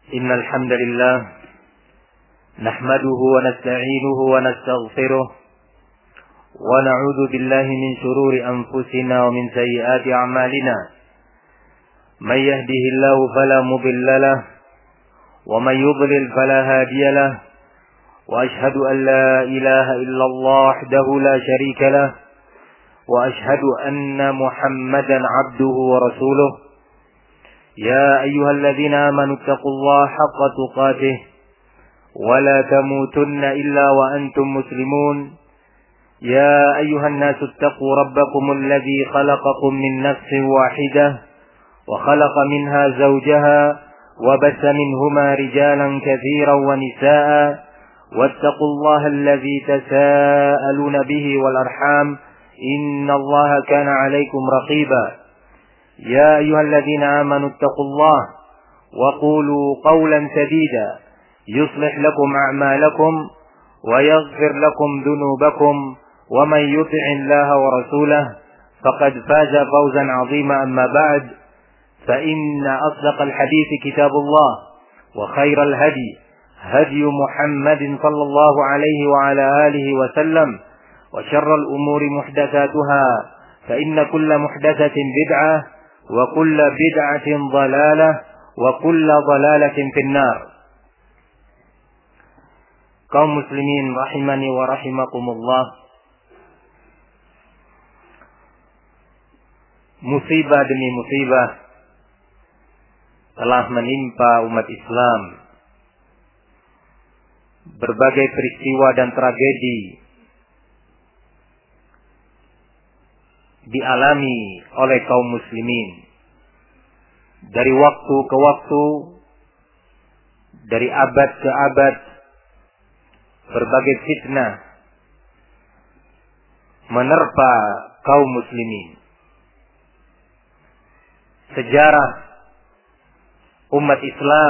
إن الحمد لله نحمده ونستعينه ونستغفره ونعوذ بالله من شرور أنفسنا ومن سيئات أعمالنا من يهده الله فلا مضل له ومن يضلل فلا هادي له وأشهد أن لا إله إلا الله وحده لا شريك له وأشهد أن محمدا عبده ورسوله يا أيها الذين آمنوا اتقوا الله حق تقاته ولا تموتن إلا وأنتم مسلمون يا أيها الناس اتقوا ربكم الذي خلقكم من نفس واحدة وخلق منها زوجها وبث منهما رجالا كثيرا ونساء واتقوا الله الذي تساءلون به والأرحام إن الله كان عليكم رقيبا يا أيها الذين آمنوا اتقوا الله وقولوا قولا سديدا يصلح لكم أعمالكم ويغفر لكم ذنوبكم ومن يطع الله ورسوله فقد فاز فوزا عظيما أما بعد فإن أصدق الحديث كتاب الله وخير الهدي هدي محمد صلى الله عليه وعلى آله وسلم وشر الأمور محدثاتها فإن كل محدثة بدعة وكل بدعة ضلالة وكل ضلالة في النار. Kaum muslimin rahimani wa rahimakumullah. Musibah demi musibah telah menimpa umat Islam. Berbagai peristiwa dan tragedi dialami oleh kaum muslimin dari waktu ke waktu, dari abad ke abad. Berbagai fitnah menerpa kaum muslimin. Sejarah umat Islam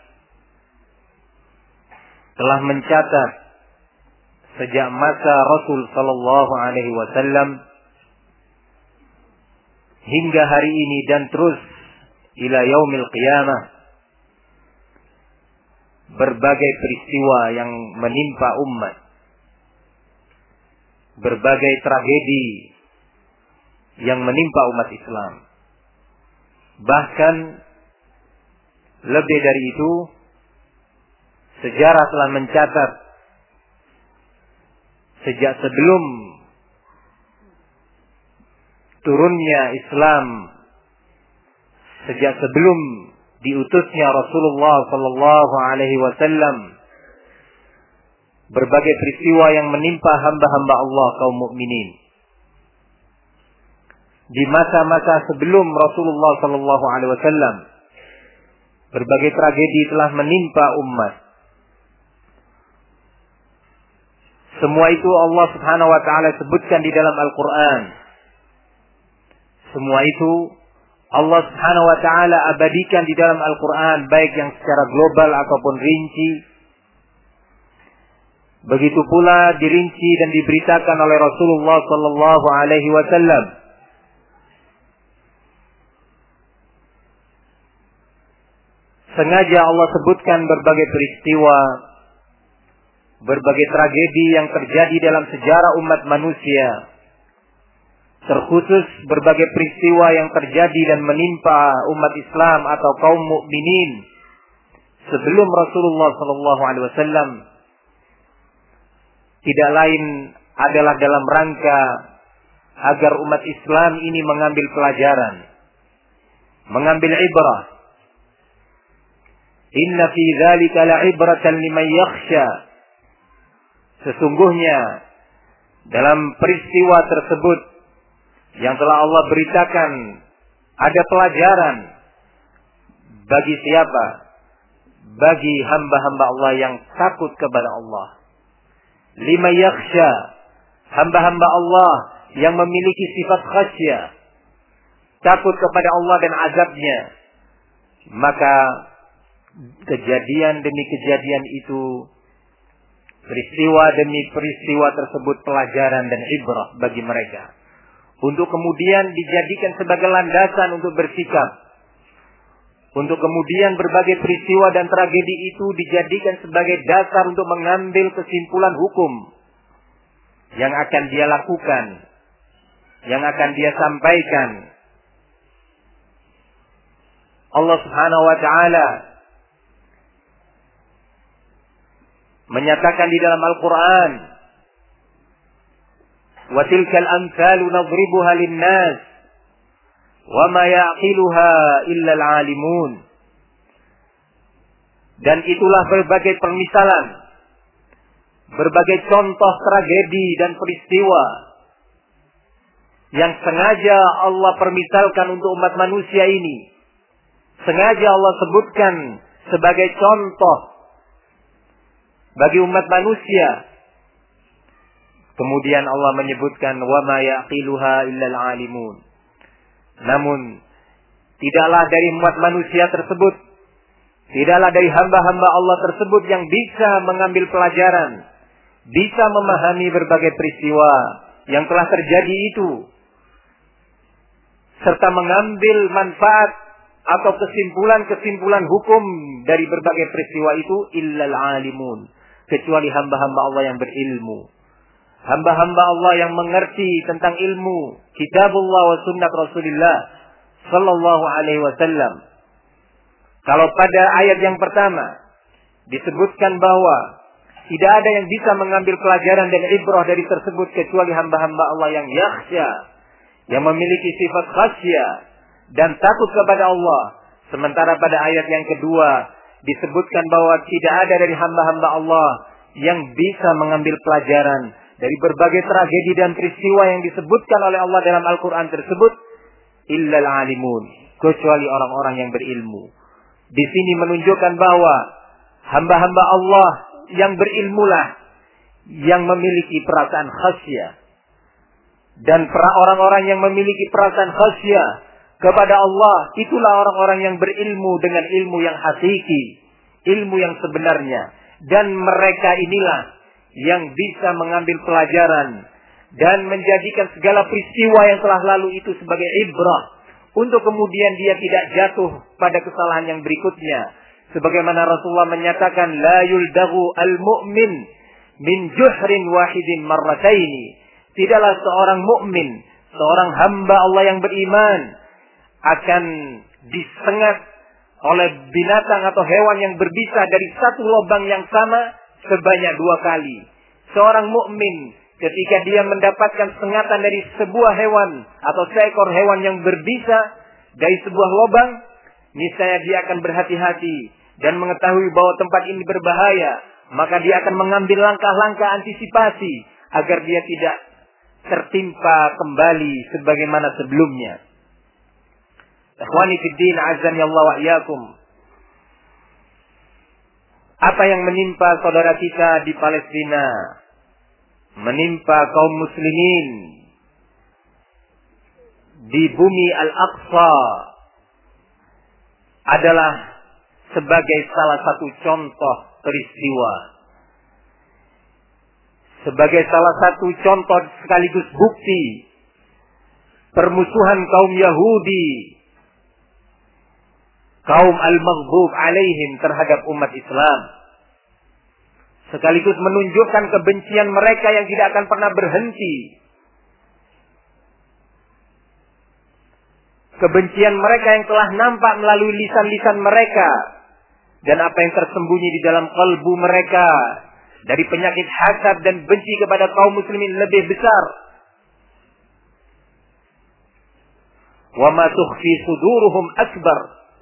telah mencatat sejak masa Rasul sallallahu alaihi wasallam hingga hari ini dan terus ila yaumil qiyamah, berbagai peristiwa yang menimpa umat, berbagai tragedi yang menimpa umat Islam. Bahkan lebih dari itu, sejarah telah mencatat sejak sebelum turunnya Islam, sejak sebelum diutusnya Rasulullah sallallahu alaihi wasallam, berbagai peristiwa yang menimpa hamba-hamba Allah kaum mukminin. Di masa-masa sebelum Rasulullah sallallahu alaihi wasallam, berbagai tragedi telah menimpa umat. Semua itu Allah Subhanahu wa taala sebutkan di dalam Al-Qur'an. Semua itu Allah Subhanahu wa taala abadikan di dalam Al-Qur'an, baik yang secara global ataupun rinci. Begitu pula dirinci dan diberitakan oleh Rasulullah sallallahu alaihi wasallam. Sengaja Allah sebutkan berbagai peristiwa, berbagai tragedi yang terjadi dalam sejarah umat manusia. Terkhusus berbagai peristiwa yang terjadi dan menimpa umat Islam atau kaum mukminin sebelum Rasulullah sallallahu alaihi wasallam, tidak lain adalah dalam rangka agar umat Islam ini mengambil pelajaran, mengambil ibrah. Inna fi dzalika la'ibratan liman yakhsha. Sesungguhnya dalam peristiwa tersebut yang telah Allah beritakan ada pelajaran bagi siapa? Bagi hamba-hamba Allah yang takut kepada Allah. Lima yakhsha, hamba-hamba Allah yang memiliki sifat khasyah, takut kepada Allah dan azabnya. Maka kejadian demi kejadian itu, peristiwa demi peristiwa tersebut pelajaran dan ibrah bagi mereka, untuk kemudian dijadikan sebagai landasan untuk bersikap, untuk kemudian berbagai peristiwa dan tragedi itu dijadikan sebagai dasar untuk mengambil kesimpulan hukum yang akan dia lakukan, yang akan dia sampaikan. Allah Subhanahu wa taala menyatakan di dalam Al-Qur'an, "Wa tilkal amsalu nadribuha lin-nas wa ma ya'qiluha illa al-'alimun." Dan itulah berbagai permisalan, berbagai contoh tragedi dan peristiwa yang sengaja Allah permisalkan untuk umat manusia ini. Sengaja Allah sebutkan sebagai contoh bagi umat manusia. Kemudian Allah menyebutkan wa ma yaqiluha illal alimun. Namun tidaklah dari umat manusia tersebut, tidaklah dari hamba-hamba Allah tersebut yang bisa mengambil pelajaran, bisa memahami berbagai peristiwa yang telah terjadi itu, serta mengambil manfaat atau kesimpulan-kesimpulan hukum dari berbagai peristiwa itu illal alimun, kecuali hamba-hamba Allah yang berilmu, hamba-hamba Allah yang mengerti tentang ilmu kitabullah wa sunnat Rasulullah sallallahu alaihi wasallam. Kalau pada ayat yang pertama disebutkan bahwa tidak ada yang bisa mengambil pelajaran dan ibrah dari tersebut kecuali hamba-hamba Allah yang yakhsya, yang memiliki sifat khasyah dan takut kepada Allah. Sementara pada ayat yang kedua disebutkan bahwa tidak ada dari hamba-hamba Allah yang bisa mengambil pelajaran dari berbagai tragedi dan peristiwa yang disebutkan oleh Allah dalam Al-Quran tersebut illal alimun, kecuali orang-orang yang berilmu. Di sini menunjukkan bahwa hamba-hamba Allah yang berilmulah yang memiliki perasaan khasyah, dan orang-orang yang memiliki perasaan khasyah kepada Allah itulah orang-orang yang berilmu dengan ilmu yang hakiki, ilmu yang sebenarnya, dan mereka inilah yang bisa mengambil pelajaran dan menjadikan segala peristiwa yang telah lalu itu sebagai ibrah untuk kemudian dia tidak jatuh pada kesalahan yang berikutnya. Sebagaimana Rasulullah menyatakan, la yuldagu al-mu'min min juhrin wahidin marrataini. Tidaklah seorang mukmin, seorang hamba Allah yang beriman akan disengat oleh binatang atau hewan yang berbisa dari satu lubang yang sama sebanyak 2 kali. Seorang mukmin ketika dia mendapatkan sengatan dari sebuah hewan atau seekor hewan yang berbisa dari sebuah lubang, niscaya dia akan berhati-hati dan mengetahui bahwa tempat ini berbahaya, maka dia akan mengambil langkah-langkah antisipasi agar dia tidak tertimpa kembali sebagaimana sebelumnya. Ikhwani fid din, azani Allah wa iyyakum. Apa yang menimpa saudara kita di Palestina, menimpa kaum muslimin di bumi Al-Aqsa adalah sebagai salah satu contoh peristiwa, sebagai salah satu contoh sekaligus bukti permusuhan kaum Yahudi, kaum al-maghdub alaihim terhadap umat Islam, sekaligus menunjukkan kebencian mereka yang tidak akan pernah berhenti. Kebencian mereka yang telah nampak melalui lisan-lisan mereka dan apa yang tersembunyi di dalam kalbu mereka dari penyakit hasad dan benci kepada kaum muslimin lebih besar. Wa ma tukhfi suduruhum akbar.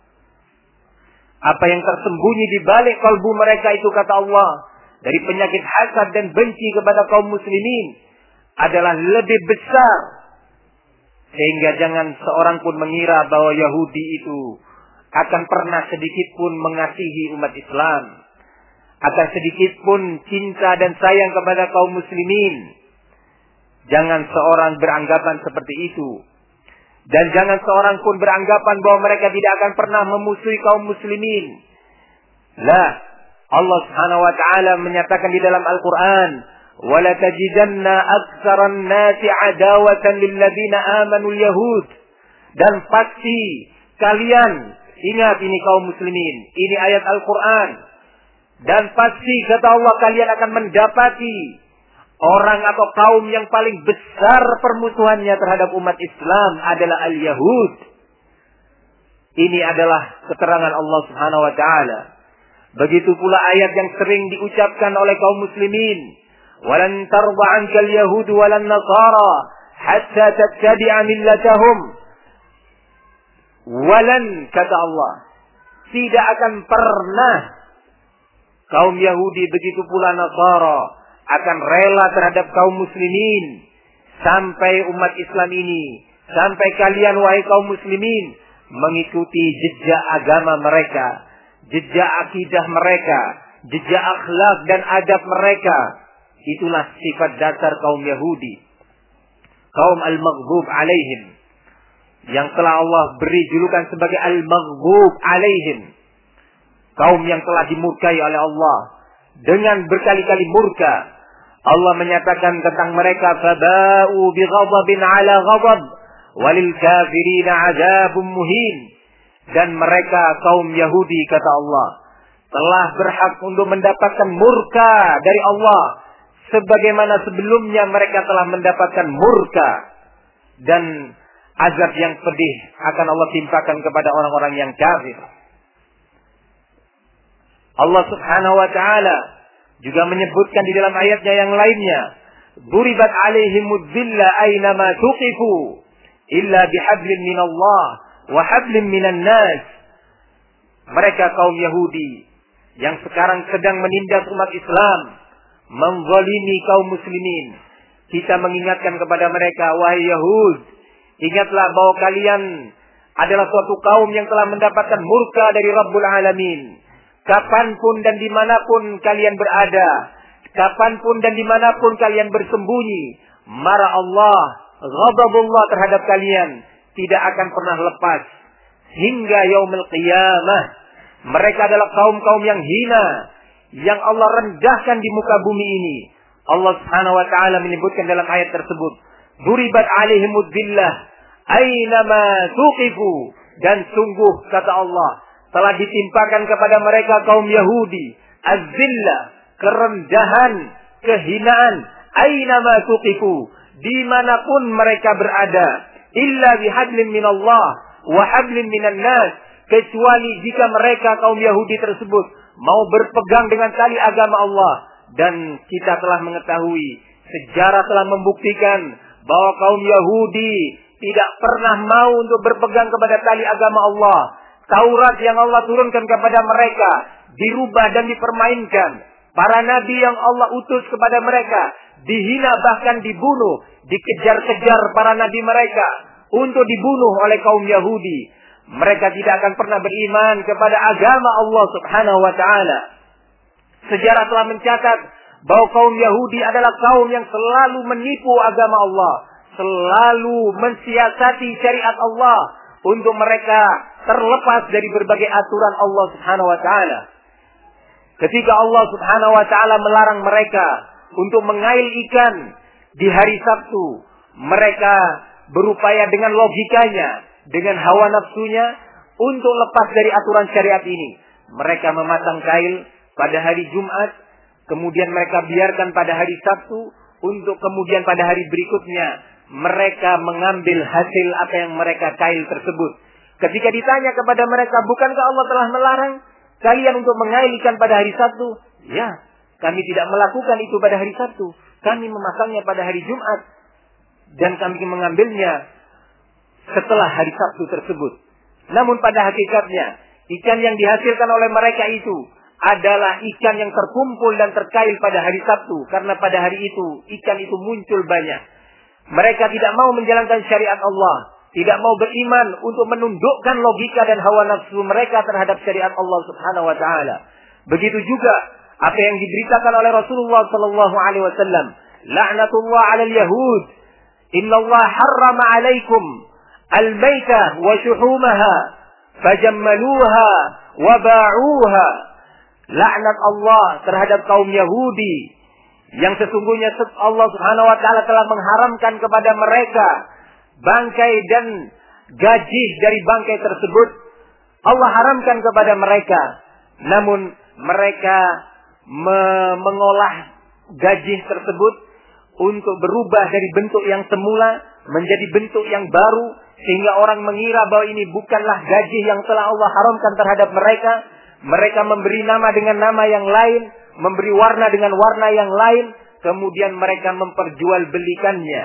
Apa yang tersembunyi di balik kalbu mereka itu, kata Allah, dari penyakit hasad dan benci kepada kaum muslimin adalah lebih besar. Sehingga jangan seorang pun mengira bahwa Yahudi itu akan pernah sedikit pun mengasihi umat Islam, akan sedikit pun cinta dan sayang kepada kaum muslimin. Jangan seorang beranggapan seperti itu. Dan jangan seorang pun beranggapan bahwa mereka tidak akan pernah memusuhi kaum muslimin. La, Allah Subhanahu wa taala menyatakan di dalam Al-Qur'an, "Wala tajidanna aktsaran nasi adawatan lil ladzina amanu al-yahud." Dan pasti kalian Ingat ini kaum muslimin, ini ayat Al-Quran. Dan pasti kata Allah kalian akan mendapati orang atau kaum yang paling besar permusuhannya terhadap umat Islam adalah al-Yahud. Ini adalah keterangan Allah Subhanahu wa taala. Begitu pula ayat yang sering diucapkan oleh kaum muslimin, "Walan tarda 'ankal yahud walan nasara hatta tattabi'a millatahum." Walan, kata Allah, tidak akan pernah kaum Yahudi begitu pula Nasara akan rela terhadap kaum muslimin sampai umat Islam ini, sampai kalian wahai kaum muslimin mengikuti jejak agama mereka, jejak akidah mereka, jejak akhlak dan adab mereka. Itulah sifat dasar kaum Yahudi, kaum al-maghdub alaihim, yang telah Allah beri julukan sebagai al-maghdub alaihim, kaum yang telah dimurkai oleh Allah dengan berkali-kali murka. Allah menyatakan tentang mereka, faba'u bighadabin ala ghadab walil kafirina 'adzabun muhin. Dan mereka kaum Yahudi, kata Allah, telah berhak untuk mendapatkan murka dari Allah sebagaimana sebelumnya mereka telah mendapatkan murka, dan azab yang pedih akan Allah timpakan kepada orang-orang yang kafir. Allah Subhanahu wa taala juga menyebutkan di dalam ayatnya yang lainnya, "Duribat 'alaihimud dhilla aina ma tuqifu illa bihablin minallah wa hablin minan nas." Mereka kaum Yahudi yang sekarang sedang menindas umat Islam, menzalimi kaum muslimin. Kita mengingatkan kepada mereka, wahai Yahud, ingatlah bahwa kalian adalah suatu kaum yang telah mendapatkan murka dari Rabbul Alamin. Kapanpun dan dimanapun kalian berada, kapanpun dan dimanapun kalian bersembunyi, marah Allah, ghadabullah terhadap kalian tidak akan pernah lepas hingga yaumil qiyamah. Mereka adalah kaum-kaum yang hina, yang Allah rendahkan di muka bumi ini. Allah Subhanahu wa taala menyebutkan dalam ayat tersebut, "Duribat 'alaihimud dhillah aynama tuqifu." Dan sungguh kata Allah, telah ditimpakan kepada mereka kaum Yahudi az-zillah, kerendahan, kehinaan, aynama tuqifu, dimanapun mereka berada, illa bihadlim minallah wa hablin minan nas, kecuali jika mereka kaum Yahudi tersebut mau berpegang dengan tali agama Allah. Dan kita telah mengetahui, sejarah telah membuktikan bahwa kaum Yahudi tidak pernah mau untuk berpegang kepada tali agama Allah. Taurat yang Allah turunkan kepada mereka dirubah dan dipermainkan. Para nabi yang Allah utus kepada mereka dihina, bahkan dibunuh, dikejar-kejar para nabi mereka untuk dibunuh oleh kaum Yahudi. Mereka tidak akan pernah beriman kepada agama Allah Subhanahu wa taala. Sejarah telah mencatat bahwa kaum Yahudi adalah kaum yang selalu menipu agama Allah, selalu mensiasati syariat Allah untuk mereka terlepas dari berbagai aturan Allah Subhanahu wa taala. Ketika Allah Subhanahu wa taala melarang mereka untuk mengail ikan di hari Sabtu, mereka berupaya dengan logikanya, dengan hawa nafsunya untuk lepas dari aturan syariat ini. Mereka memasang kail pada hari Jumat, kemudian mereka biarkan pada hari Sabtu, untuk kemudian pada hari berikutnya mereka mengambil hasil apa yang mereka kail tersebut. Ketika ditanya kepada mereka, bukankah Allah telah melarang kalian untuk mengail ikan pada hari Sabtu? Ya, kami tidak melakukan itu pada hari Sabtu. Kami memasangnya pada hari Jumat. Dan kami mengambilnya setelah hari Sabtu tersebut. Namun pada hakikatnya, ikan yang dihasilkan oleh mereka itu adalah ikan yang terkumpul dan terkail pada hari Sabtu. Karena pada hari itu, ikan itu muncul banyak. Mereka tidak mau menjalankan syariat Allah. Tidak mau beriman untuk menundukkan logika dan hawa nafsu mereka terhadap syariat Allah Subhanahu wa taala. Begitu juga apa yang diberitakan oleh Rasulullah sallallahu alaihi wasallam, la'natullah 'alal yahud, innallaha harrama 'alaikum al-maitah wa shuhumaha fajammaluha wa ba'uha. Laknat Allah terhadap kaum Yahudi, yang sesungguhnya Allah Subhanahu wa taala telah mengharamkan kepada mereka bangkai dan gaji dari bangkai tersebut, Allah haramkan kepada mereka. Namun mereka mengolah gaji tersebut untuk berubah dari bentuk yang semula menjadi bentuk yang baru, sehingga orang mengira bahwa ini bukanlah gaji yang telah Allah haramkan terhadap mereka. Mereka memberi nama dengan nama yang lain, memberi warna dengan warna yang lain, kemudian mereka memperjualbelikannya.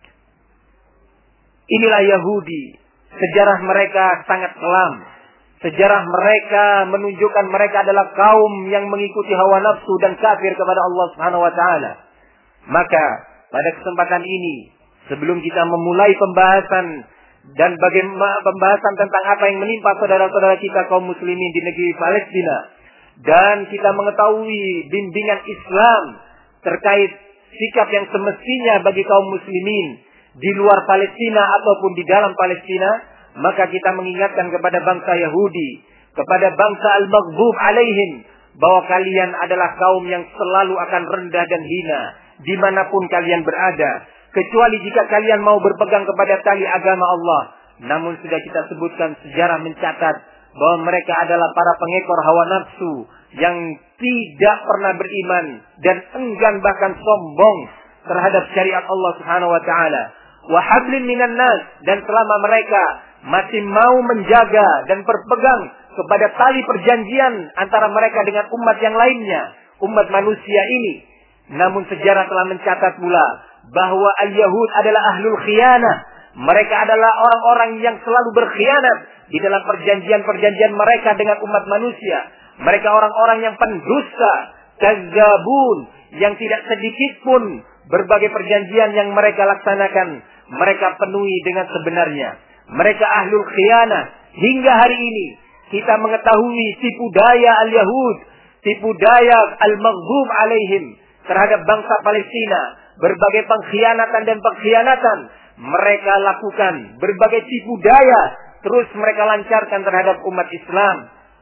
Inilah Yahudi. Sejarah mereka sangat kelam. Sejarah mereka menunjukkan mereka adalah kaum yang mengikuti hawa nafsu dan kafir kepada Allah Subhanahu wa taala. Maka pada kesempatan ini, sebelum kita memulai pembahasan dan bagaimana pembahasan tentang apa yang menimpa saudara-saudara kita kaum muslimin di negeri Palestina, dan kita mengetahui bimbingan Islam terkait sikap yang semestinya bagi kaum muslimin di luar Palestina ataupun di dalam Palestina, maka kita mengingatkan kepada bangsa Yahudi, kepada bangsa al-maghdub alaihim, bahwa kalian adalah kaum yang selalu akan rendah dan hina dimanapun kalian berada, kecuali jika kalian mau berpegang kepada tali agama Allah. Namun sudah kita sebutkan, sejarah mencatat bahwa mereka adalah para pengekor hawa nafsu yang tidak pernah beriman dan enggan bahkan sombong terhadap syariat Allah Subhanahu wa taala. Wa hablin minan nas, dan selama mereka masih mau menjaga dan berpegang kepada tali perjanjian antara mereka dengan umat yang lainnya, umat manusia ini. Namun sejarah telah mencatat pula bahwa al-Yahud adalah ahlul khiyanah. Mereka adalah orang-orang yang selalu berkhianat di dalam perjanjian-perjanjian mereka dengan umat manusia. Mereka orang-orang yang pendusta, kadzabun, yang tidak sedikit pun berbagai perjanjian yang mereka laksanakan mereka penuhi dengan sebenarnya. Mereka ahlul khiyanah. Hingga hari ini kita mengetahui tipu daya al-Yahud, tipu daya al-maghdub alaihim terhadap bangsa Palestina. Berbagai pengkhianatan dan pengkhianatan mereka lakukan, berbagai tipu daya terus mereka lancarkan terhadap umat Islam.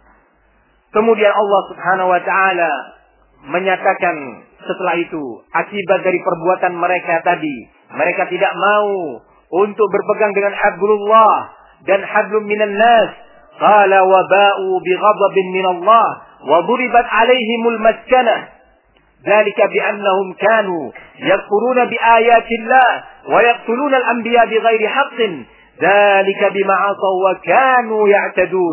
Kemudian Allah Subhanahu wa taala menyatakan setelah itu, akibat dari perbuatan mereka tadi, mereka tidak mau untuk berpegang dengan hablullah dan hablum minan nas. Qala wa ba'u bi ghadabin min Allah wa duribat alaihimul maskanah. Dzalika bi annahum kanu yakfuruna bi ayatillah wa yaqtuluna al-anbiya bighairi haqqin. Dzalika bima 'asaw wa kanu ya'tadun.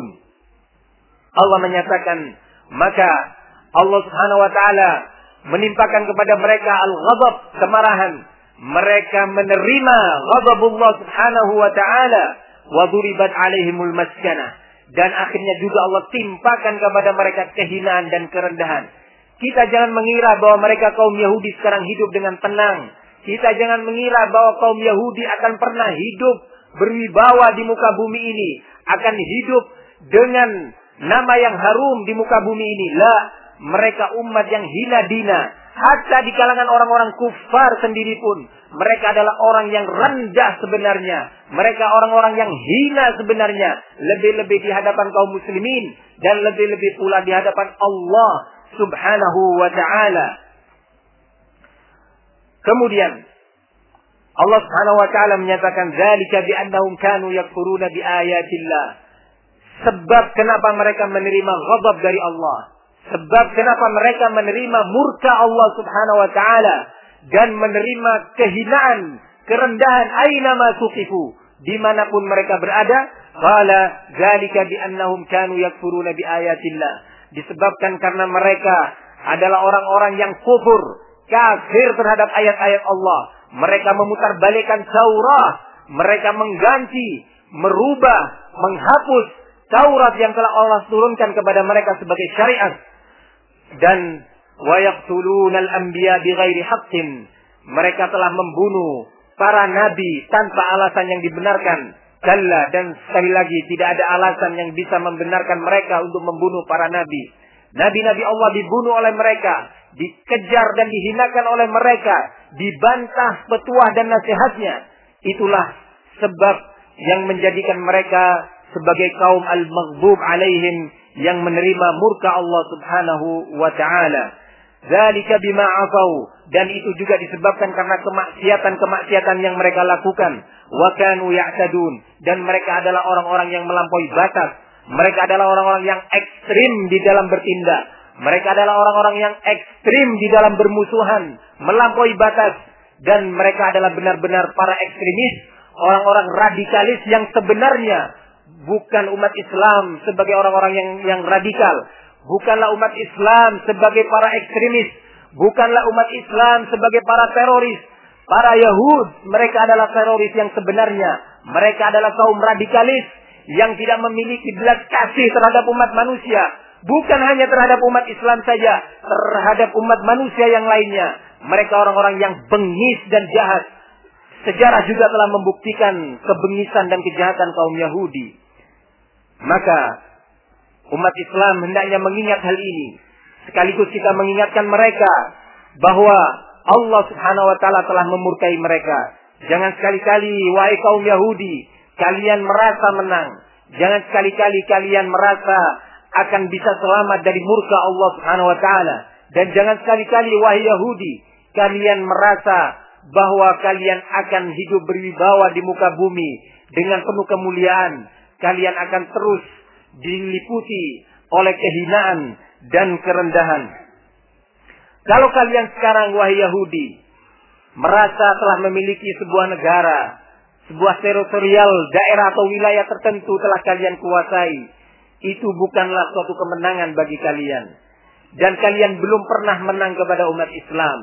Allah menyatakan, maka Allah Subhanahu wa taala menimpakan kepada mereka al-ghadab, kemarahan. Mereka menerima ghadabullah Subhanahu wa taala wa duribat alaihimul maskanah, dan akhirnya juga Allah timpakan kepada mereka kehinaan dan kerendahan. Kita jangan mengira bahwa mereka kaum Yahudi sekarang hidup dengan tenang. Kita jangan mengira bahwa kaum Yahudi akan pernah hidup berwibawa di muka bumi ini, akan hidup dengan nama yang harum di muka bumi ini. La, mereka umat yang hina dina. Hatta di kalangan orang-orang kufar sendiri pun, mereka adalah orang yang rendah sebenarnya. Mereka orang-orang yang hina sebenarnya. Lebih-lebih di hadapan kaum muslimin, dan lebih-lebih pula di hadapan Allah Subhanahu wa ta'ala. Kemudian Allah Subhanahu wa ta'ala menyatakan, dzalika bi annahum kanu yakfuruna bi ayatillah. Sebab kenapa mereka menerima ghadab dari Allah, sebab kenapa mereka menerima murka Allah Subhanahu wa taala dan menerima kehinaan, kerendahan aina ma suqifu, dimanapun mereka berada. Qala dzalika bi annahum kanu yakfuruna bi ayatillah. Disebabkan karena mereka adalah orang-orang yang kufur, kafir terhadap ayat-ayat Allah. Mereka memutarbalikkan Taurat, mereka mengganti, merubah, menghapus Taurat yang telah Allah turunkan kepada mereka sebagai syariat. Dan wa yaqtulunal anbiya bighairi haqqin. Mereka telah membunuh para nabi tanpa alasan yang dibenarkan. Kalla, dan sekali lagi tidak ada alasan yang bisa membenarkan mereka untuk membunuh para nabi. Nabi-nabi Allah dibunuh oleh mereka, dikejar dan dihinakan oleh mereka, dibantah petuah dan nasihatnya. Itulah sebab yang menjadikan mereka sebagai kaum al-maghdub alaihim, yang menerima murka Allah Subhanahu wa ta'ala. Dzalika bima 'asaw, dan itu juga disebabkan karena kemaksiatan-kemaksiatan yang mereka lakukan. Wa kanu ya'tadun, dan mereka adalah orang-orang yang melampaui batas. Mereka adalah orang-orang yang ekstrim di dalam bertindak. Mereka adalah orang-orang yang ekstrim di dalam bermusuhan, melampaui batas. Dan mereka adalah benar-benar para ekstremis, orang-orang radikalis yang sebenarnya bukan umat Islam sebagai orang-orang yang radikal. Bukanlah umat Islam sebagai para ekstremis. Bukanlah umat Islam sebagai para teroris. Para Yahud, mereka adalah teroris yang sebenarnya. Mereka adalah kaum radikalis yang tidak memiliki belas kasih terhadap umat manusia. Bukan hanya terhadap umat Islam saja, terhadap umat manusia yang lainnya. Mereka orang-orang yang bengis dan jahat. Sejarah juga telah membuktikan kebengisan dan kejahatan kaum Yahudi. Maka umat Islam hendaknya mengingat hal ini. Sekaligus kita mengingatkan mereka bahwa Allah Subhanahu wa taala telah memurkai mereka. Jangan sekali-kali wahai kaum Yahudi, kalian merasa menang. Jangan sekali-kali kalian merasa akan bisa selamat dari murka Allah Subhanahu wa taala. Dan jangan sekali-kali wahai Yahudi, kalian merasa bahwa kalian akan hidup berwibawa di muka bumi dengan penuh kemuliaan. Kalian akan terus diliputi oleh kehinaan dan kerendahan. Kalau kalian sekarang wahai Yahudi merasa telah memiliki sebuah negara, sebuah teritorial daerah atau wilayah tertentu telah kalian kuasai, itu bukanlah suatu kemenangan bagi kalian. Dan kalian belum pernah menang kepada umat Islam.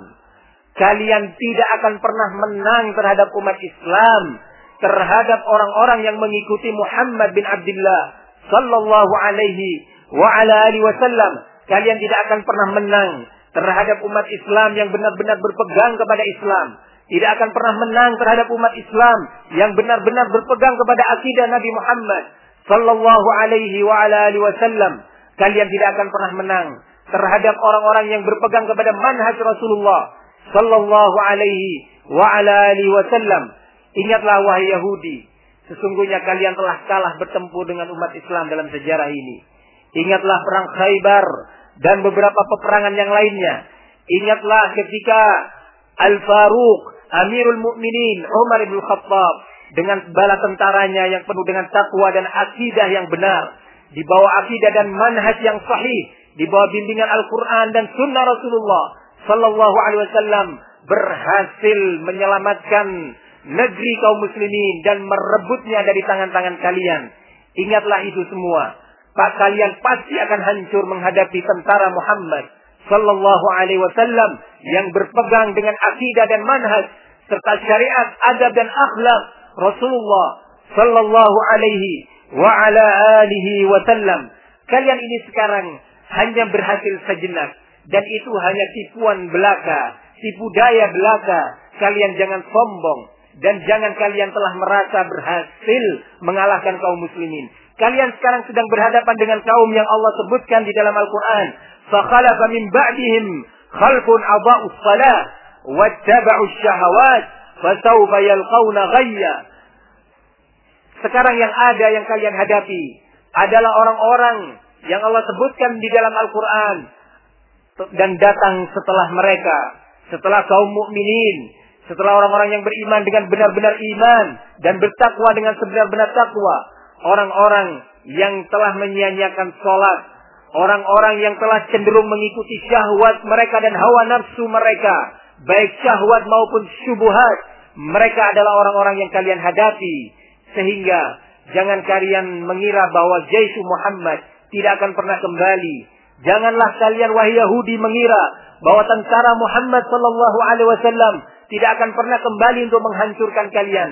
Kalian tidak akan pernah menang terhadap umat Islam, terhadap orang-orang yang mengikuti Muhammad bin Abdullah sallallahu alaihi wa ala alihi wasallam. Kalian tidak akan pernah menang terhadap umat Islam yang benar-benar berpegang kepada Islam. Tidak akan pernah menang terhadap umat Islam yang benar-benar berpegang kepada akidah Nabi Muhammad sallallahu alaihi wa ala alihi wasallam. Kalian tidak akan pernah menang terhadap orang-orang yang berpegang kepada manhaj Rasulullah sallallahu alaihi wa ala alihi wasallam. Ingatlah wahai Yahudi, sesungguhnya kalian telah kalah bertempur dengan umat Islam dalam sejarah ini. Ingatlah perang Khaybar dan beberapa peperangan yang lainnya. Ingatlah ketika Al-Faruq, Amirul Mukminin Umar bin Khattab dengan bala tentaranya yang penuh dengan takwa dan akidah yang benar, di bawah akidah dan manhaj yang sahih, di bawah bimbingan Al-Quran dan Sunnah Rasulullah sallallahu alaihi wasallam, berhasil menyelamatkan negeri kaum muslimin dan merebutnya dari tangan-tangan kalian. Ingatlah itu semua. Pak, kalian pasti akan hancur menghadapi tentara Muhammad sallallahu alaihi wasallam yang berpegang dengan akidah dan manhaj serta syariat, adab dan akhlak Rasulullah sallallahu alaihi wa ala alihi wasallam. Kalian ini sekarang hanya berhasil sejenak, dan itu hanya tipuan belaka, tipu daya belaka. Kalian jangan sombong dan jangan kalian telah merasa berhasil mengalahkan kaum muslimin. Kalian sekarang sedang berhadapan dengan kaum yang Allah sebutkan di dalam Al-Quran. فَخَلَفَ مِنْ بَعْدِهِمْ خَلْفٌ أَضَاءُوا الصَّلَاةَ وَاتَّبَعُوا الشَّهَوَاتِ فَسَوْفَ يَلْقَوْنَ غَيًّا. Sekarang yang ada, yang kalian hadapi adalah orang-orang yang Allah sebutkan di dalam Al-Quran dan datang setelah mereka, setelah kaum mukminin, setelah orang-orang yang beriman dengan benar-benar iman dan bertakwa dengan sebenar-benar takwa. Orang-orang yang telah menyia-nyiakan sholat, orang-orang yang telah cenderung mengikuti syahwat mereka dan hawa nafsu mereka, baik syahwat maupun syubuhat. Mereka adalah orang-orang yang kalian hadapi. Sehingga jangan kalian mengira bahwa Jaish Muhammad tidak akan pernah kembali. Janganlah kalian wahai Yahudi mengira bahwa tentara Muhammad sallallahu alaihi wasallam tidak akan pernah kembali untuk menghancurkan kalian.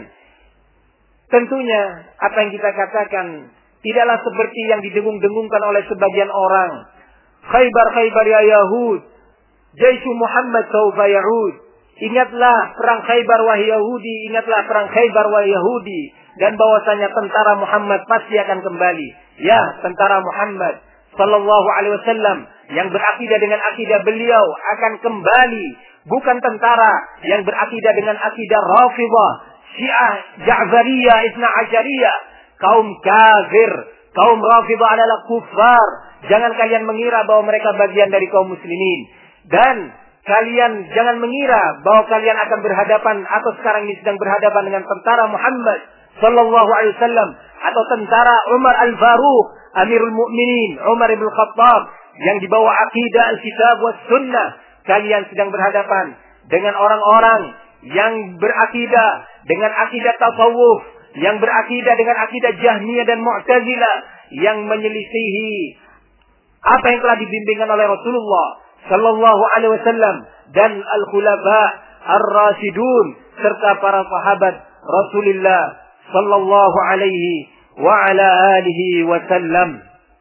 Tentunya apa yang kita katakan tidaklah seperti yang didengung-dengungkan oleh sebagian orang. Khaybar ya Yahud, Jaish Muhammad sawfa ya'ud. Ingatlah perang Khaybar wahai Yahudi, ingatlah perang Khaybar wahai Yahudi, dan bahwasanya tentara Muhammad pasti akan kembali. Ya, tentara Muhammad sallallahu alaihi wasallam yang berakidah dengan akidah beliau akan kembali, bukan tentara yang berakidah dengan akidah Rafidhah, Syiah, Ja'fariyah, Isna Asyariyah, kaum kafir. Kaum Rafidhah adalah kufar. Jangan kalian mengira bahwa mereka bagian dari kaum muslimin. Dan kalian jangan mengira bahwa kalian akan berhadapan atau sekarang ini sedang berhadapan dengan tentara Muhammad sallallahu alaihi wasallam atau tentara Umar Al-Faruq Amirul Mukminin Umar bin Khattab yang dibawa akidah Alkitab was Sunnah. Kalian sedang berhadapan dengan orang-orang yang berakidah dengan akidah tasawuf, yang berakidah dengan akidah Jahmiyah dan Mu'tazilah, yang menyelisihi apa yang telah dibimbingkan oleh Rasulullah sallallahu alaihi wasallam dan al-khulafa ar-rasyidun serta para sahabat Rasulullah sallallahu alaihi wa ala alihi wasallam.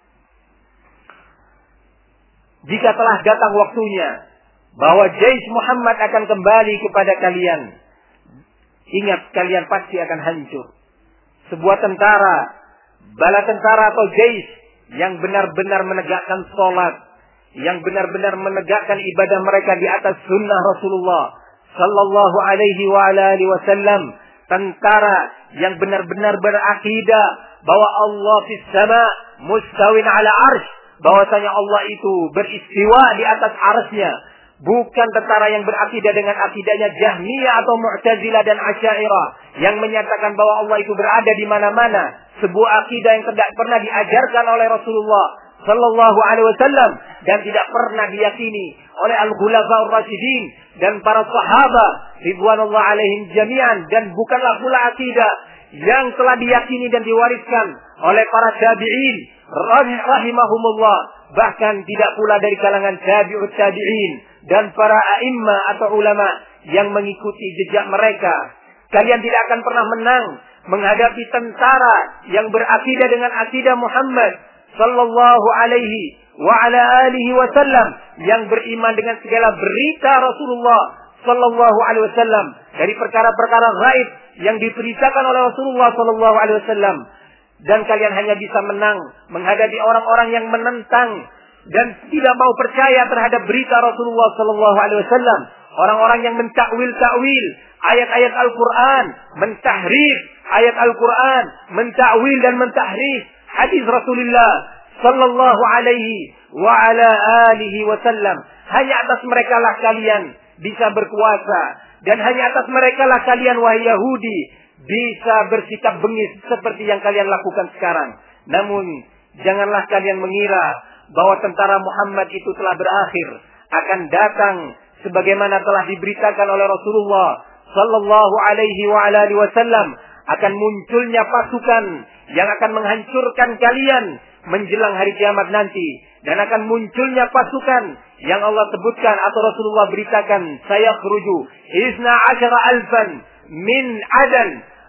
Jika telah datang waktunya bahwa Jais Muhammad akan kembali kepada kalian, ingat kalian pasti akan hancur. Sebuah tentara, bala tentara atau Jais yang benar-benar menegakkan salat, yang benar-benar menegakkan ibadah mereka di atas sunnah Rasulullah sallallahu alaihi wa ala alihi wasallam, tentara yang benar-benar berakidah bahwa Allah fis sama mustawin ala arsh, bahwasanya Allah itu beristiwa di atas arsy-Nya. Bukan tentara yang berakidah dengan akidahnya Jahmiyah atau Mu'tazilah dan Asy'ariyah yang menyatakan bahwa Allah itu berada di mana-mana. Sebuah akidah yang tidak pernah diajarkan oleh Rasulullah sallallahu alaihi wasallam dan tidak pernah diyakini oleh al-khulafaur rasyidin dan para sahabat ridwanullah alaihim jami'an, dan bukanlah pula akidah yang telah diyakini dan diwariskan oleh para tabi'in rahimahumullah, bahkan tidak pula dari kalangan tabi'ut tabi'in dan para a'immah atau ulama yang mengikuti jejak mereka. Kalian tidak akan pernah menang menghadapi tentara yang berakidah dengan akidah Muhammad sallallahu alaihi wa ala alihi wasallam, yang beriman dengan segala berita Rasulullah sallallahu alaihi wasallam dari perkara-perkara gaib yang diberitakan oleh Rasulullah sallallahu alaihi wasallam. Dan kalian hanya bisa menang menghadapi orang-orang yang menentang dan tidak mau percaya terhadap berita Rasulullah sallallahu alaihi wasallam, orang-orang yang mentakwil-takwil ayat-ayat Al-Qur'an, mentahrif ayat Al-Qur'an, mentakwil dan mentahrif hadis Rasulullah sallallahu alaihi wa ala alihi wasallam. Hanya atas mereka lah kalian bisa berkuasa, dan hanya atas mereka lah kalian wahai Yahudi bisa bersikap bengis seperti yang kalian lakukan sekarang. Namun janganlah kalian mengira bahwa tentara Muhammad itu telah berakhir. Akan datang sebagaimana telah diberitakan oleh Rasulullah sallallahu alaihi wa ala alihi wasallam, akan munculnya pasukan yang akan menghancurkan kalian menjelang hari kiamat nanti, dan akan munculnya pasukan yang Allah sebutkan atau Rasulullah beritakan, saya khruju 12,000 min adan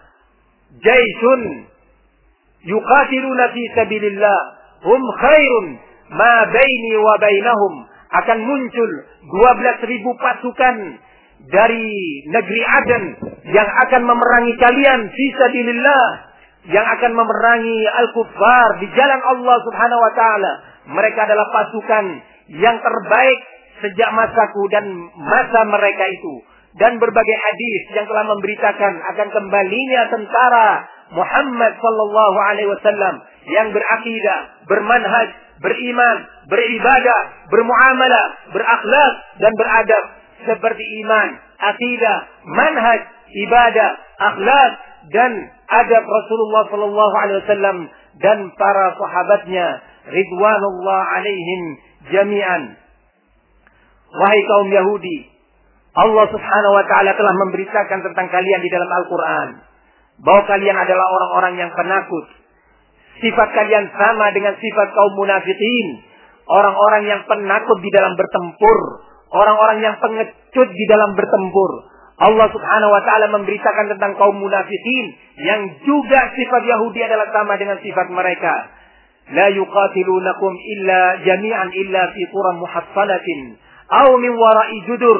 jaisun yuqatiluna fi sabilillah hum khairun ma baini wa bainahum. Akan muncul 12.000 pasukan dari negeri Aden yang akan memerangi kalian fi sabilillah, yang akan memerangi al-kuffar di jalan Allah Subhanahu wa taala. Mereka adalah pasukan yang terbaik sejak masaku dan masa mereka itu. Dan berbagai hadis yang telah memberitakan akan kembalinya tentara Muhammad sallallahu alaihi wasallam yang berakidah, bermanhaj, beriman, beribadah, bermuamalah, berakhlak dan beradab seperti iman, akidah, manhaj, ibadah, akhlak dan adab Rasulullah sallallahu alaihi wasallam dan para sahabatnya ridwanullah alaihim jami'an. Wahai kaum Yahudi, Allah Subhanahu wa taala telah memberitakan tentang kalian di dalam Al-Qur'an bahwa kalian adalah orang-orang yang penakut. Sifat kalian sama dengan sifat kaum munafikin, orang-orang yang penakut di dalam bertempur, orang-orang yang pengecut di dalam bertempur. Allah Subhanahu wa taala memberitakan tentang kaum munafikin yang juga sifat Yahudi adalah sama dengan sifat mereka. La yuqatilunakum illa jami'an illa fi quran muhassanatin aw min wara'i judur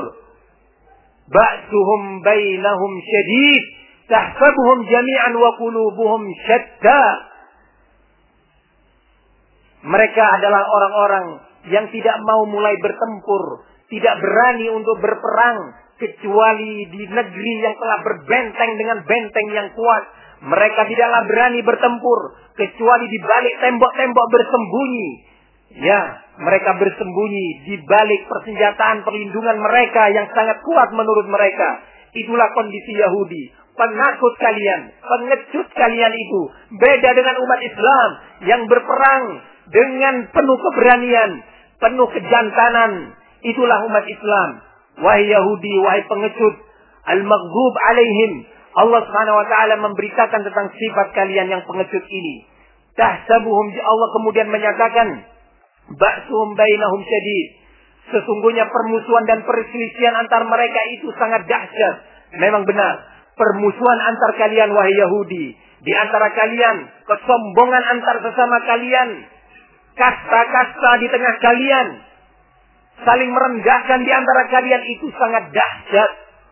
ba'suhum bainahum syadid tahsabuhum jami'an wa qulubuhum syatta. Mereka adalah orang-orang yang tidak mau mulai bertempur, tidak berani untuk berperang kecuali di negeri yang telah berbenteng dengan benteng yang kuat. Mereka tidaklah berani bertempur kecuali di balik tembok-tembok bersembunyi. Ya, mereka bersembunyi di balik persenjataan perlindungan mereka yang sangat kuat menurut mereka. Itulah kondisi Yahudi. penakut kalian, pengecut kalian itu. Beda dengan umat Islam yang berperang dengan penuh keberanian, penuh kejantanan. Itulah umat Islam. Wahai Yahudi, wahai pengecut, al-maghdub alaihim. Allah Subhanahu wa taala memberitakan tentang sifat kalian yang pengecut ini. Tahsabuhum, Allah kemudian menyatakan, ba'suhum bainahum syadid. Sesungguhnya permusuhan dan perselisihan antar mereka itu sangat dahsyat. Memang benar, permusuhan antar kalian wahai Yahudi, di antara kalian, kesombongan antar sesama kalian, kasta-kasta di tengah kalian, saling merendahkan di antara kalian itu sangat dahsyat.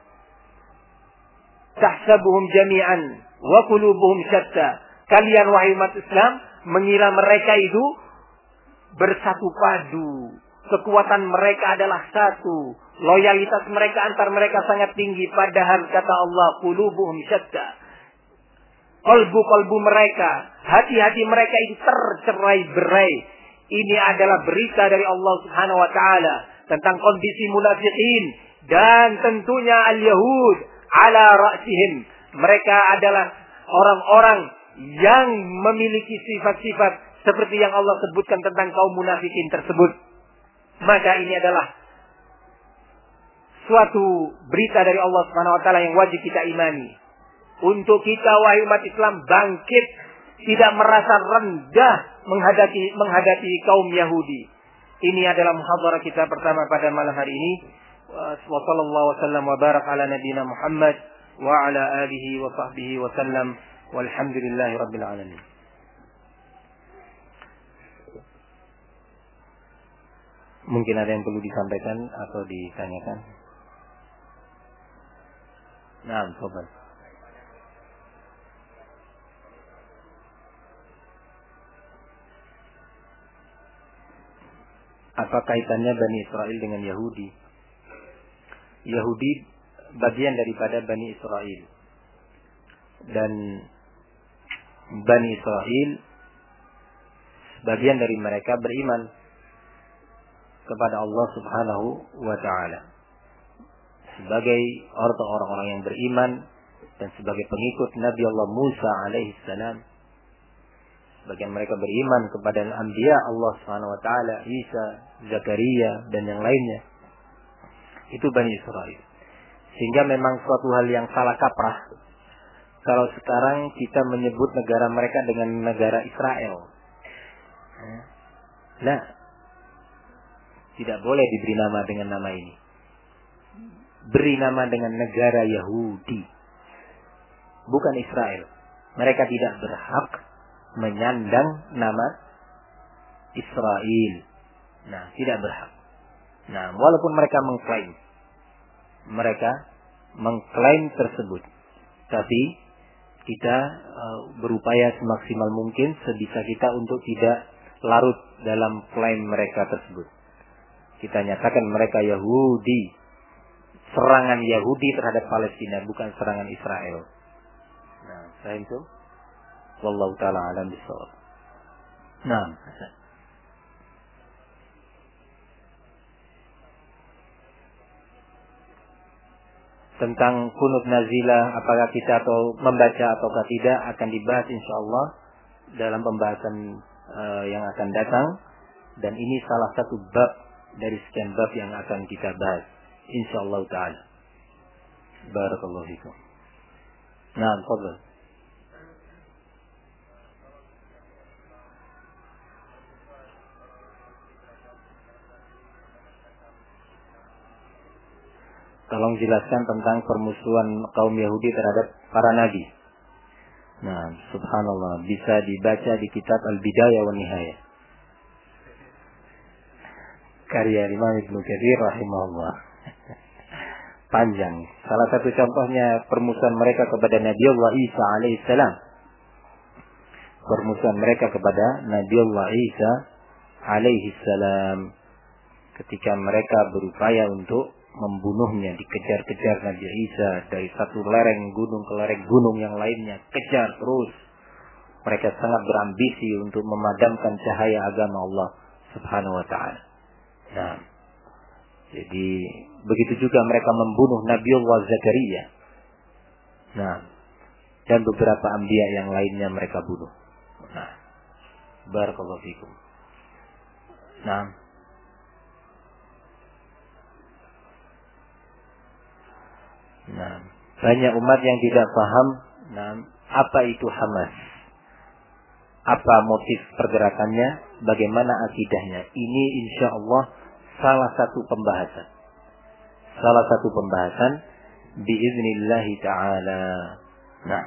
Tahsabuhum jami'an wa qulubuhum syatta. Kalian wahai umat Islam mengira mereka itu bersatu padu. Kekuatan mereka adalah satu. Loyalitas mereka antar mereka sangat tinggi. Padahal kata Allah, qulubuhum syatta. Kolbu-kolbu mereka, hati-hati mereka itu tercerai-berai. Ini adalah berita dari Allah Subhanahu wa taala tentang kondisi munafiqin dan tentunya al-yahud ala ra'sihim. Mereka adalah orang-orang yang memiliki sifat-sifat seperti yang Allah sebutkan tentang kaum munafikin tersebut. Maka ini adalah suatu berita dari Allah Subhanahu wa taala yang wajib kita imani. Untuk kita wahai umat Islam bangkit, tidak merasa rendah menghadapi kaum Yahudi. Ini adalah muhadharah kita pertama pada malam hari ini. Wa sallallahu wasallam wa barak ala nabiyyina Muhammad wa ala alihi wa sahbihi wa sallam. Walhamdulillahi rabbil alamin. Mungkin ada yang perlu disampaikan atau ditanyakan. Nah, sobat. Apa kaitannya Bani Israel dengan Yahudi? Yahudi bagian daripada Bani Israel. Dan Bani Israel bagian dari mereka beriman kepada Allah Subhanahu wa taala. Sebagai orang-orang yang beriman dan sebagai pengikut Nabi Allah Musa alaihi salam, sebagian mereka beriman kepada anbiya Allah Subhanahu wa taala, Isa, Zakaria dan yang lainnya. Itu Bani Israel. Sehingga memang suatu hal yang salah kaprah kalau sekarang kita menyebut negara mereka dengan negara Israel. Nah, tidak boleh diberi nama dengan nama ini. Beri nama dengan negara Yahudi, bukan Israel. Mereka tidak berhak menyandang nama Israel. Nah, tidak berhak. Nah, walaupun mereka mengklaim tersebut, tapi kita berupaya semaksimal mungkin sebisa kita untuk tidak larut dalam klaim mereka tersebut. Kita nyatakan mereka Yahudi. Serangan Yahudi terhadap Palestina, bukan serangan Israel. Nah, saya itu wallahu taala alam bisawab. Nah, tentang kunut nazilah, apakah kita atau membaca ataukah tidak akan dibahas insyaallah dalam pembahasan yang akan datang, dan ini salah satu bab dari sekian bab yang akan kita bahas insyaallah taala. Barakallahu fikum. Nah, fadhil. Tolong jelaskan tentang permusuhan kaum Yahudi terhadap para nabi. Nah, subhanallah, bisa dibaca di kitab Al-Bidayah wa Nihayah karya Imam Ibnu Katsir rahimahullah. Panjang. Salah satu contohnya permusuhan mereka kepada Nabi Allah Isa alaihissalam. Permusuhan mereka kepada Nabi Allah Isa alaihissalam ketika mereka berupaya untuk membunuhnya, dikejar-kejar Nabi Isa dari satu lereng gunung ke lereng gunung yang lainnya, kejar terus. Mereka sangat berambisi untuk memadamkan cahaya agama Allah Subhanahu wa taala. Nah, jadi begitu juga mereka membunuh Nabi Allah Zakaria. Nah, dan beberapa anbiya yang lainnya mereka bunuh. Nah, barakallahu fikum. Nah, banyak umat yang tidak paham apa itu Hamas, apa motif pergerakannya, bagaimana akidahnya. Ini insya Allah salah satu pembahasan biiznillahi ta'ala. Nah,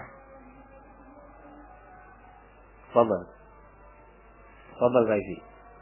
Fadal Ghazi.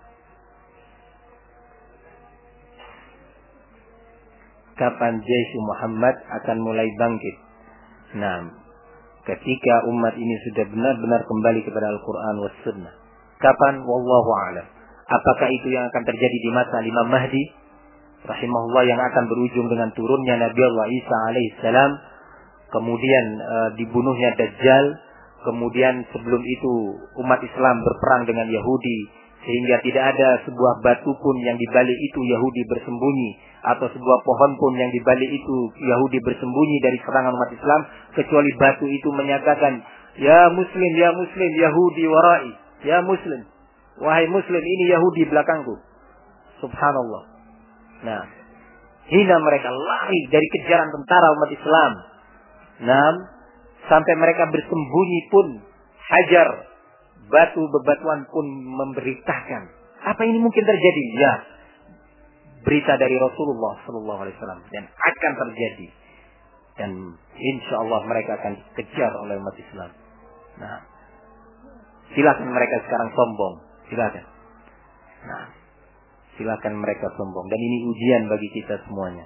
Kapan Jaish Muhammad akan mulai bangkit? Nah, ketika umat ini sudah benar-benar kembali kepada Al-Quran was Sunnah. Kapan? Wallahu a'lam. Apakah itu yang akan terjadi di masa Imam Mahdi rahimahullah, yang akan berujung dengan turunnya Nabi Allah Isa alaihissalam, kemudian dibunuhnya Dajjal, kemudian sebelum itu umat Islam berperang dengan Yahudi, sehingga tidak ada sebuah batu pun yang di balik itu Yahudi bersembunyi, atau sebuah pohon pun yang di balik itu Yahudi bersembunyi dari serangan umat Islam, kecuali batu itu menyatakan, ya Muslim, Yahudi warai, ya Muslim, wahai Muslim, ini Yahudi belakangku. Subhanallah. Nah, hina mereka lari dari kejaran tentara umat Islam. Nah, sampai mereka bersembunyi pun, hajar, batu bebatuan pun memberitakan. Apa ini mungkin terjadi? Ya, berita dari Rasulullah Sallallahu Alaihi Wasallam, dan akan terjadi. Dan insya Allah mereka akan dikejar oleh umat Islam. Nah, silakan mereka sekarang sombong, silakan. Nah, silakan mereka sombong. Dan ini ujian bagi kita semuanya.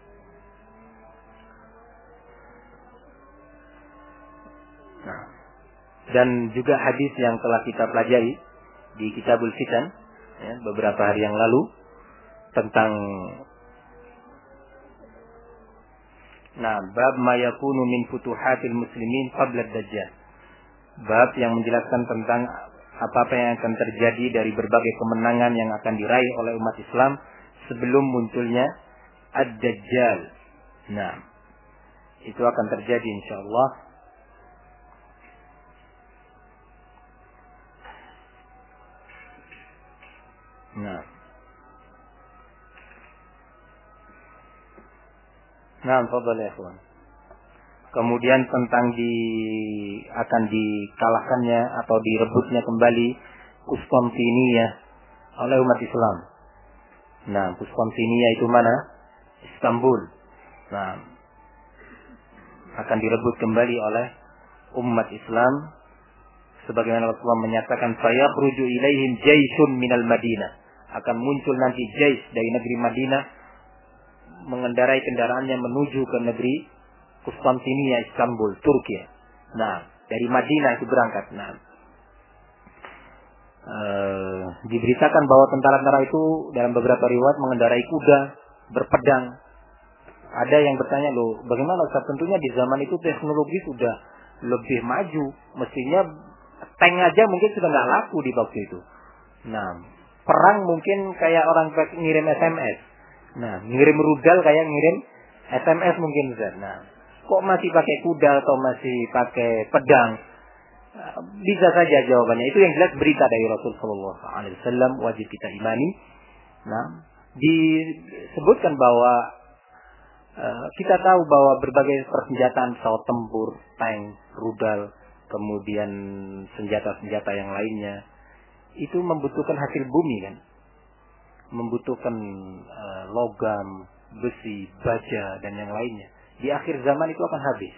Nah, dan juga hadis yang telah kita pelajari di Kitabul Fitan ya, beberapa hari yang lalu tentang bab ma yakunu min futuhatil muslimin qabla ad-dajjal. Bab yang menjelaskan tentang apa-apa yang akan terjadi dari berbagai kemenangan yang akan diraih oleh umat Islam sebelum munculnya ad-dajjal. Nah, itu akan terjadi insyaallah. Nah, fadhal ya ikhwan. Kemudian tentang akan dikalahkannya atau direbutnya kembali Konstantinia oleh umat Islam. Nah, Konstantinia itu mana? Istanbul. Nah, akan direbut kembali oleh umat Islam, sebagaimana Rasulullah menyatakan, fayakhruju ilaihim jaisun minal Madinah. Akan muncul nanti jais dari negeri Madinah, mengendarai kendaraannya menuju ke negeri Konstantinia, Istanbul, Turki. Nah, dari Madinah itu berangkat. Nah, diberitakan bahwa tentara-tentara itu dalam beberapa riwayat mengendarai kuda, berpedang. Ada yang bertanya, loh, bagaimana Ustaz? Tentunya di zaman itu teknologi sudah lebih maju. Mestinya tank aja mungkin sudah nggak laku di waktu itu. Nah, perang mungkin kayak orang ngirim SMS. Nah, ngirim rudal kayak ngirim SMS mungkin Ustaz. Nah, kok masih pakai kuda atau masih pakai pedang? Bisa saja jawabannya. Itu yang jelas berita dari Rasulullah SAW, wajib kita imani. Nah, disebutkan bahwa kita tahu bahwa berbagai persenjataan, pesawat tempur, tank, rudal, kemudian senjata-senjata yang lainnya, itu membutuhkan hasil bumi kan, membutuhkan logam, besi, baja dan yang lainnya. Di akhir zaman itu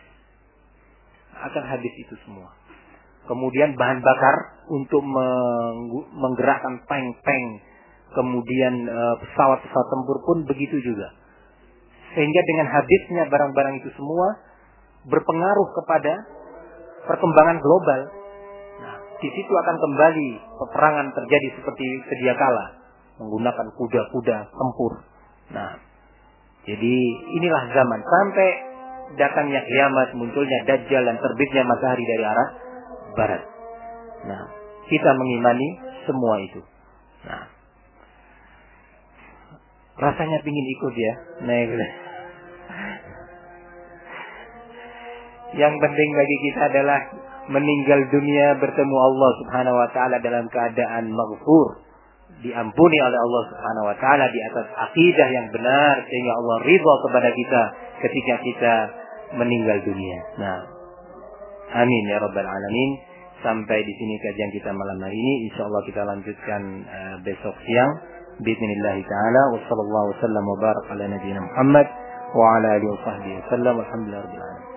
akan habis itu semua. Kemudian bahan bakar untuk menggerakkan tank-tank, kemudian pesawat-pesawat tempur pun begitu juga. Sehingga dengan habisnya barang-barang itu semua berpengaruh kepada perkembangan global. Nah, di situ akan kembali peperangan terjadi seperti sedia kala, menggunakan kuda-kuda tempur. Nah, jadi inilah zaman sampai datangnya kiamat, munculnya Dajjal dan terbitnya matahari dari arah barat. Nah, kita mengimani semua itu. Nah, rasanya pingin ikut ya. Nah, Yang penting bagi kita adalah meninggal dunia bertemu Allah Subhanahu wa taala dalam keadaan maghfur, diampuni oleh Allah Subhanahu wa taala di atas akidah yang benar sehingga Allah ridha kepada kita ketika kita meninggal dunia. Nah, amin ya rabbal alamin. Sampai di sini kajian kita malam hari ini. Insyaallah kita lanjutkan besok siang. Bismillah taala. Wassallallahu wasallam wa barak ala nabiyyina Muhammad wa ala alihi wa sahbihi wasallam. Alhamdulillah rabbil alamin.